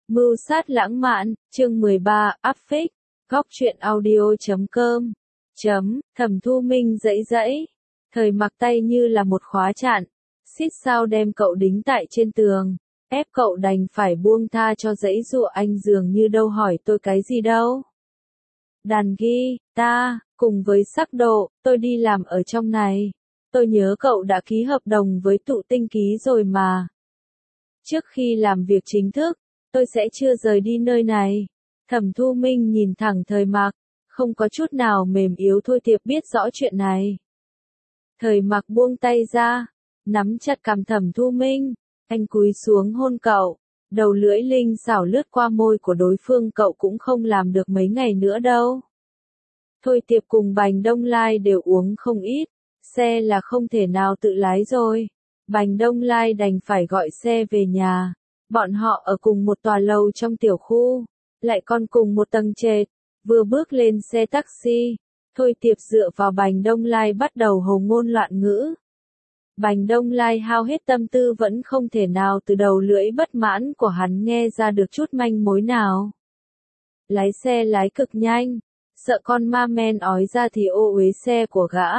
Mưu sát lãng mạn, chương 13, áp phích, góc truyện audio.com. Thẩm Thu Minh giãy giãy, thời mặc tay như là một khóa chặn, xít sao đem cậu đính tại trên tường, ép cậu đành phải buông tha cho giãy giụa anh dường như đâu hỏi tôi cái gì đâu. Đàn guitar, cùng với sắc độ, tôi đi làm ở trong này. Tôi nhớ cậu đã ký hợp đồng với Tụ Tinh Ký rồi mà. Trước khi làm việc chính thức, tôi sẽ chưa rời đi nơi này. Thẩm Thu Minh nhìn thẳng thời mặc, không có chút nào mềm yếu. Thôi Tiệp biết rõ chuyện này. Thời mặc buông tay ra, nắm chặt cằm Thẩm Thu Minh, anh cúi xuống hôn cậu, đầu lưỡi linh xảo lướt qua môi của đối phương. Cậu cũng không làm được mấy ngày nữa đâu. Thôi Tiệp cùng Bành Đông Lai đều uống không ít, xe là không thể nào tự lái rồi. Bành Đông Lai đành phải gọi xe về nhà. Bọn họ ở cùng một tòa lầu trong tiểu khu, lại còn cùng một tầng trệt. Vừa bước lên xe taxi, Thôi Tiệp dựa vào Bành Đông Lai bắt đầu hồ ngôn loạn ngữ. Bành Đông Lai hao hết tâm tư vẫn không thể nào từ đầu lưỡi bất mãn của hắn nghe ra được chút manh mối nào. Lái xe lái cực nhanh, sợ con ma men ói ra thì ô uế xe của gã.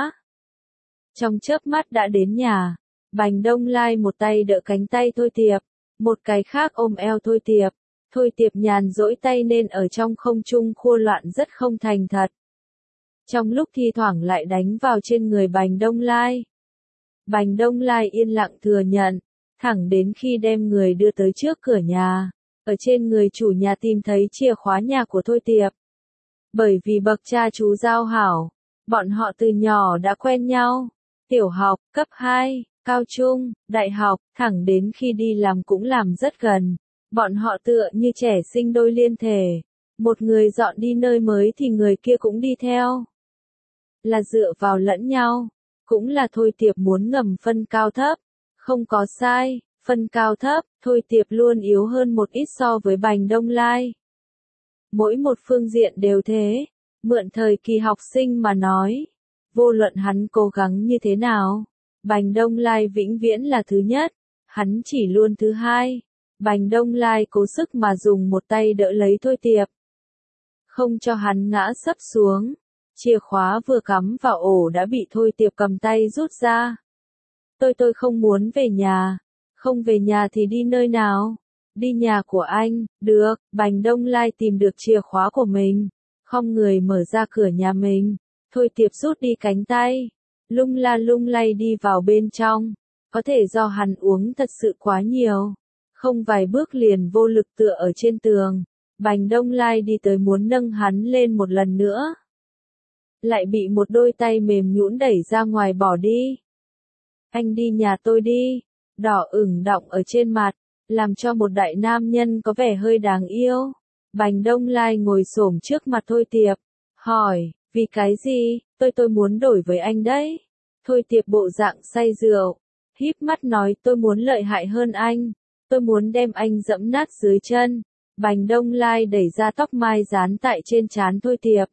Trong chớp mắt đã đến nhà, Bành Đông Lai một tay đỡ cánh tay Thôi Tiệp, một cái khác ôm eo Thôi Tiệp. Thôi Tiệp nhàn duỗi tay nên ở trong không trung khua loạn rất không thành thật. Trong lúc thi thoảng lại đánh vào trên người Bành Đông Lai. Bành Đông Lai yên lặng thừa nhận, thẳng đến khi đem người đưa tới trước cửa nhà, ở trên người chủ nhà tìm thấy chìa khóa nhà của Thôi Tiệp. Bởi vì bậc cha chú giao hảo, bọn họ từ nhỏ đã quen nhau, tiểu học, cấp 2, cao trung, đại học, thẳng đến khi đi làm cũng làm rất gần. Bọn họ tựa như trẻ sinh đôi liên thể, một người dọn đi nơi mới thì người kia cũng đi theo. Là dựa vào lẫn nhau, cũng là Thôi Tiệp muốn ngầm phân cao thấp, không có sai, phân cao thấp, Thôi Tiệp luôn yếu hơn một ít so với Bành Đông Lai. Mỗi một phương diện đều thế, mượn thời kỳ học sinh mà nói, vô luận hắn cố gắng như thế nào, Bành Đông Lai vĩnh viễn là thứ nhất, hắn chỉ luôn thứ hai. Bành Đông Lai cố sức mà dùng một tay đỡ lấy Thôi Tiệp, không cho hắn ngã sấp xuống. Chìa khóa vừa cắm vào ổ đã bị Thôi Tiệp cầm tay rút ra. Tôi không muốn về nhà. Không về nhà thì đi nơi nào? Đi nhà của anh, được. Bành Đông Lai tìm được chìa khóa của mình, khom người mở ra cửa nhà mình. Thôi Tiệp rút đi cánh tay, lung la lung lay đi vào bên trong. Có thể do hắn uống thật sự quá nhiều, không vài bước liền vô lực tựa ở trên tường. Bành Đông Lai đi tới muốn nâng hắn lên một lần nữa, lại bị một đôi tay mềm nhũn đẩy ra ngoài bỏ đi. Anh đi nhà tôi đi. Đỏ ửng đọng ở trên mặt, làm cho một đại nam nhân có vẻ hơi đáng yêu. Bành Đông Lai ngồi xổm trước mặt Thôi Tiệp, hỏi, vì cái gì? Tôi muốn đổi với anh đấy. Thôi Tiệp bộ dạng say rượu, híp mắt nói, tôi muốn lợi hại hơn anh. Tôi muốn đem anh dẫm nát dưới chân. Bành Đông Lai đẩy ra tóc mai dán tại trên trán Thôi Tiệp,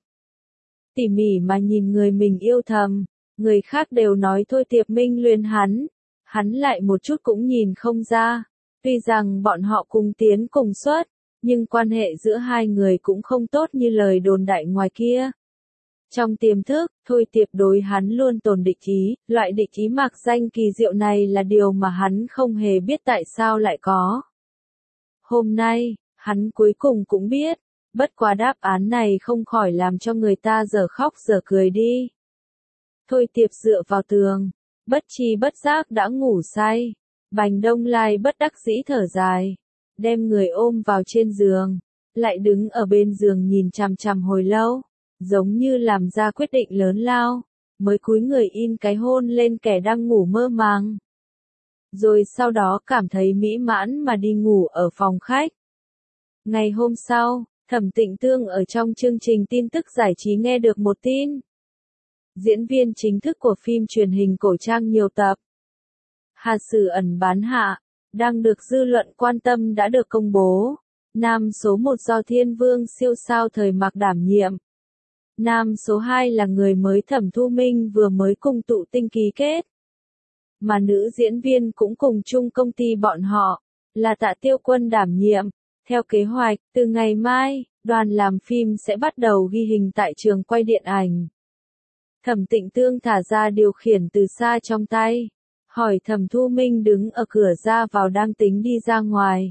tỉ mỉ mà nhìn người mình yêu thầm. Người khác đều nói Thôi Tiệp minh luyến hắn lại một chút cũng nhìn không ra. Tuy rằng bọn họ cùng tiến cùng xuất, nhưng quan hệ giữa hai người cũng không tốt như lời đồn đại ngoài kia. Trong tiềm thức, Thôi Tiệp đối hắn luôn tồn địch ý, loại địch ý mạc danh kỳ diệu này là điều mà hắn không hề biết tại sao lại có. Hôm nay, hắn cuối cùng cũng biết, bất quá đáp án này không khỏi làm cho người ta dở khóc dở cười đi. Thôi Tiệp dựa vào tường, bất tri bất giác đã ngủ say. Bành Đông Lai bất đắc dĩ thở dài, đem người ôm vào trên giường, lại đứng ở bên giường nhìn chằm chằm hồi lâu, giống như làm ra quyết định lớn lao, mới cúi người in cái hôn lên kẻ đang ngủ mơ màng. Rồi sau đó cảm thấy mỹ mãn mà đi ngủ ở phòng khách. Ngày hôm sau, Thẩm Tịnh Tương ở trong chương trình tin tức giải trí nghe được một tin. Diễn viên chính thức của phim truyền hình cổ trang nhiều tập Hà Sử Ẩn bán hạ, đang được dư luận quan tâm đã được công bố. Nam số 1 do Thiên Vương siêu sao Thời Mặc đảm nhiệm. Nam số 2 là người mới Thẩm Thu Minh vừa mới cùng Tụ Tinh ký kết. Mà nữ diễn viên cũng cùng chung công ty bọn họ, là Tạ Tiêu Quân đảm nhiệm. Theo kế hoạch, từ ngày mai, đoàn làm phim sẽ bắt đầu ghi hình tại trường quay điện ảnh. Thẩm Tịnh Tương thả ra điều khiển từ xa trong tay, hỏi Thẩm Thu Minh đứng ở cửa ra vào đang tính đi ra ngoài.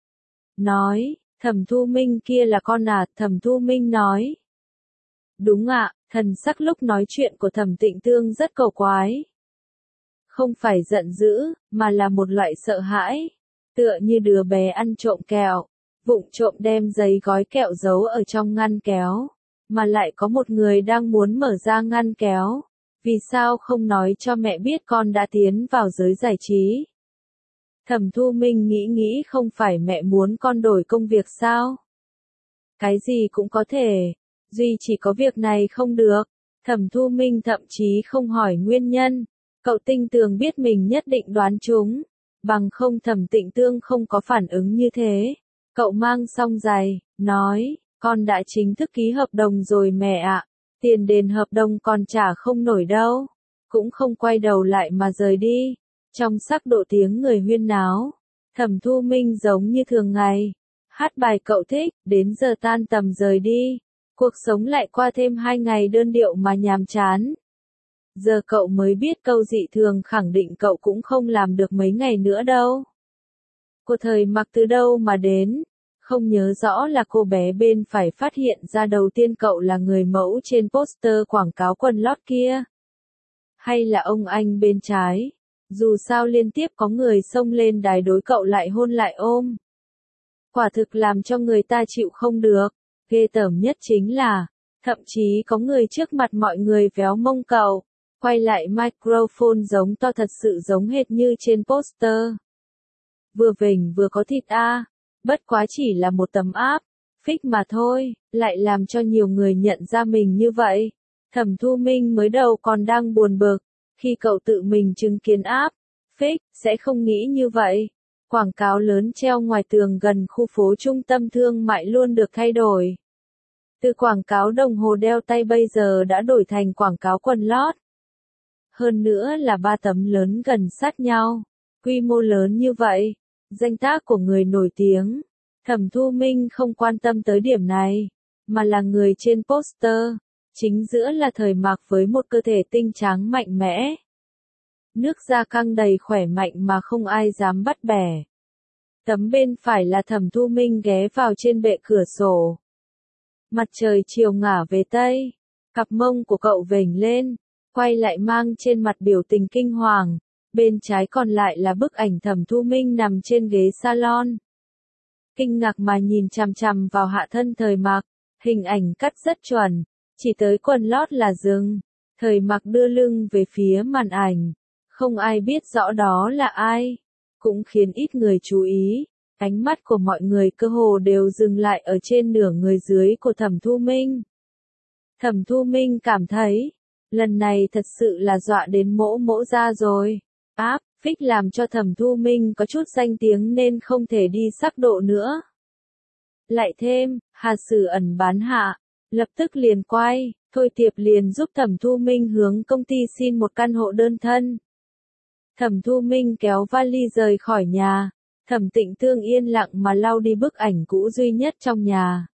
Nói, Thẩm Thu Minh kia là con à? Thẩm Thu Minh nói. Đúng ạ, thần sắc lúc nói chuyện của Thẩm Tịnh Tương rất cầu quái. Không phải giận dữ, mà là một loại sợ hãi. Tựa như đứa bé ăn trộm kẹo, vụng trộm đem giấy gói kẹo giấu ở trong ngăn kéo, mà lại có một người đang muốn mở ra ngăn kéo. Vì sao không nói cho mẹ biết con đã tiến vào giới giải trí? Thẩm Thu Minh nghĩ không phải mẹ muốn con đổi công việc sao? Cái gì cũng có thể, duy chỉ có việc này không được. Thẩm Thu Minh thậm chí không hỏi nguyên nhân, cậu tinh tường biết mình nhất định đoán trúng, bằng không Thẩm Tịnh Tương không có phản ứng như thế. Cậu mang xong giày, nói, con đã chính thức ký hợp đồng rồi mẹ ạ, tiền đền hợp đồng còn trả không nổi đâu, cũng không quay đầu lại mà rời đi. Trong sắc độ tiếng người huyên náo, Thẩm Thu Minh giống như thường ngày, hát bài cậu thích, đến giờ tan tầm rời đi, cuộc sống lại qua thêm 2 ngày đơn điệu mà nhàm chán. Giờ cậu mới biết câu dị thường khẳng định cậu cũng không làm được mấy ngày nữa đâu. Cô Thời Mặc từ đâu mà đến, không nhớ rõ là cô bé bên phải phát hiện ra đầu tiên cậu là người mẫu trên poster quảng cáo quần lót kia. Hay là ông anh bên trái, dù sao liên tiếp có người xông lên đài đối cậu lại hôn lại ôm. Quả thực làm cho người ta chịu không được, ghê tởm nhất chính là, thậm chí có người trước mặt mọi người véo mông cậu, quay lại microphone giống to thật sự giống hệt như trên poster. Vừa vểnh vừa có thịt a, bất quá chỉ là một tấm áp, phích mà thôi, lại làm cho nhiều người nhận ra mình như vậy. Thẩm Thu Minh mới đầu còn đang buồn bực, khi cậu tự mình chứng kiến áp, phích, sẽ không nghĩ như vậy. Quảng cáo lớn treo ngoài tường gần khu phố trung tâm thương mại luôn được thay đổi. Từ quảng cáo đồng hồ đeo tay bây giờ đã đổi thành quảng cáo quần lót. Hơn nữa là 3 tấm lớn gần sát nhau, quy mô lớn như vậy, danh tác của người nổi tiếng. Thẩm Thu Minh không quan tâm tới điểm này, mà là người trên poster, chính giữa là Thời Mặc với một cơ thể tinh trắng mạnh mẽ. Nước da căng đầy khỏe mạnh mà không ai dám bắt bẻ. Tấm bên phải là Thẩm Thu Minh ghé vào trên bệ cửa sổ. Mặt trời chiều ngả về tây, cặp mông của cậu vểnh lên, quay lại mang trên mặt biểu tình kinh hoàng. Bên trái còn lại là bức ảnh Thẩm Thu Minh nằm trên ghế salon. Kinh ngạc mà nhìn chằm chằm vào hạ thân Thời Mặc, hình ảnh cắt rất chuẩn, chỉ tới quần lót là dừng. Thời Mặc đưa lưng về phía màn ảnh, không ai biết rõ đó là ai, cũng khiến ít người chú ý. Ánh mắt của mọi người cơ hồ đều dừng lại ở trên nửa người dưới của Thẩm Thu Minh. Thẩm Thu Minh cảm thấy, lần này thật sự là dọa đến mỗ ra rồi. Áp, phích làm cho Thẩm Thu Minh có chút danh tiếng nên không thể đi sắc độ nữa. Lại thêm, Hà Sử Ẩn bán hạ, lập tức liền quay, Thôi Tiệp liền giúp Thẩm Thu Minh hướng công ty xin một căn hộ đơn thân. Thẩm Thu Minh kéo vali rời khỏi nhà, Thẩm Tịnh Tương yên lặng mà lau đi bức ảnh cũ duy nhất trong nhà.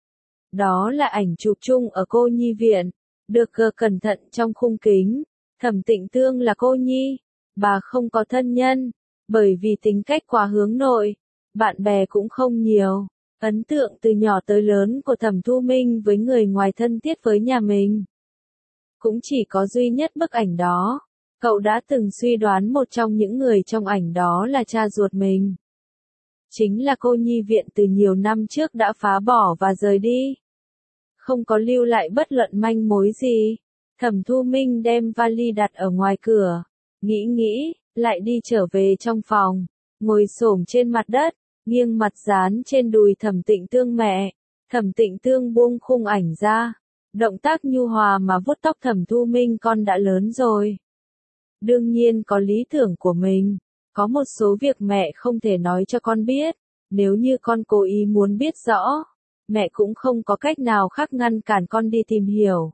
Đó là ảnh chụp chung ở cô nhi viện, được gỡ cẩn thận trong khung kính. Thẩm Tịnh Tương là cô nhi, bà không có thân nhân, bởi vì tính cách quá hướng nội, bạn bè cũng không nhiều. Ấn tượng từ nhỏ tới lớn của Thẩm Thu Minh với người ngoài thân thiết với nhà mình. Cũng chỉ có duy nhất bức ảnh đó, cậu đã từng suy đoán một trong những người trong ảnh đó là cha ruột mình. Chính là cô nhi viện từ nhiều năm trước đã phá bỏ và rời đi. Không có lưu lại bất luận manh mối gì. Thẩm Thu Minh đem vali đặt ở ngoài cửa, nghĩ, lại đi trở về trong phòng, ngồi xổm trên mặt đất, nghiêng mặt dán trên đùi Thẩm Tịnh Tương mẹ. Thẩm Tịnh Tương buông khung ảnh ra, động tác nhu hòa mà vuốt tóc Thẩm Thu Minh, con đã lớn rồi. Đương nhiên có lý tưởng của mình, có một số việc mẹ không thể nói cho con biết, nếu như con cố ý muốn biết rõ, mẹ cũng không có cách nào khác ngăn cản con đi tìm hiểu.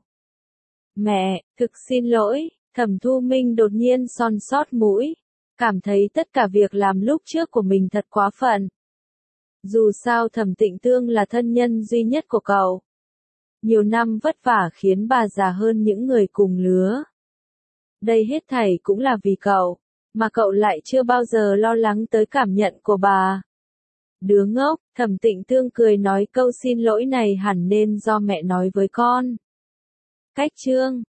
Mẹ, thực xin lỗi, Thẩm Thu Minh đột nhiên son sót mũi, cảm thấy tất cả việc làm lúc trước của mình thật quá phận. Dù sao Thẩm Tịnh Tương là thân nhân duy nhất của cậu. Nhiều năm vất vả khiến bà già hơn những người cùng lứa. Đây hết thảy cũng là vì cậu, mà cậu lại chưa bao giờ lo lắng tới cảm nhận của bà. Đứa ngốc, Thẩm Tịnh Tương cười nói câu xin lỗi này hẳn nên do mẹ nói với con. Cách chương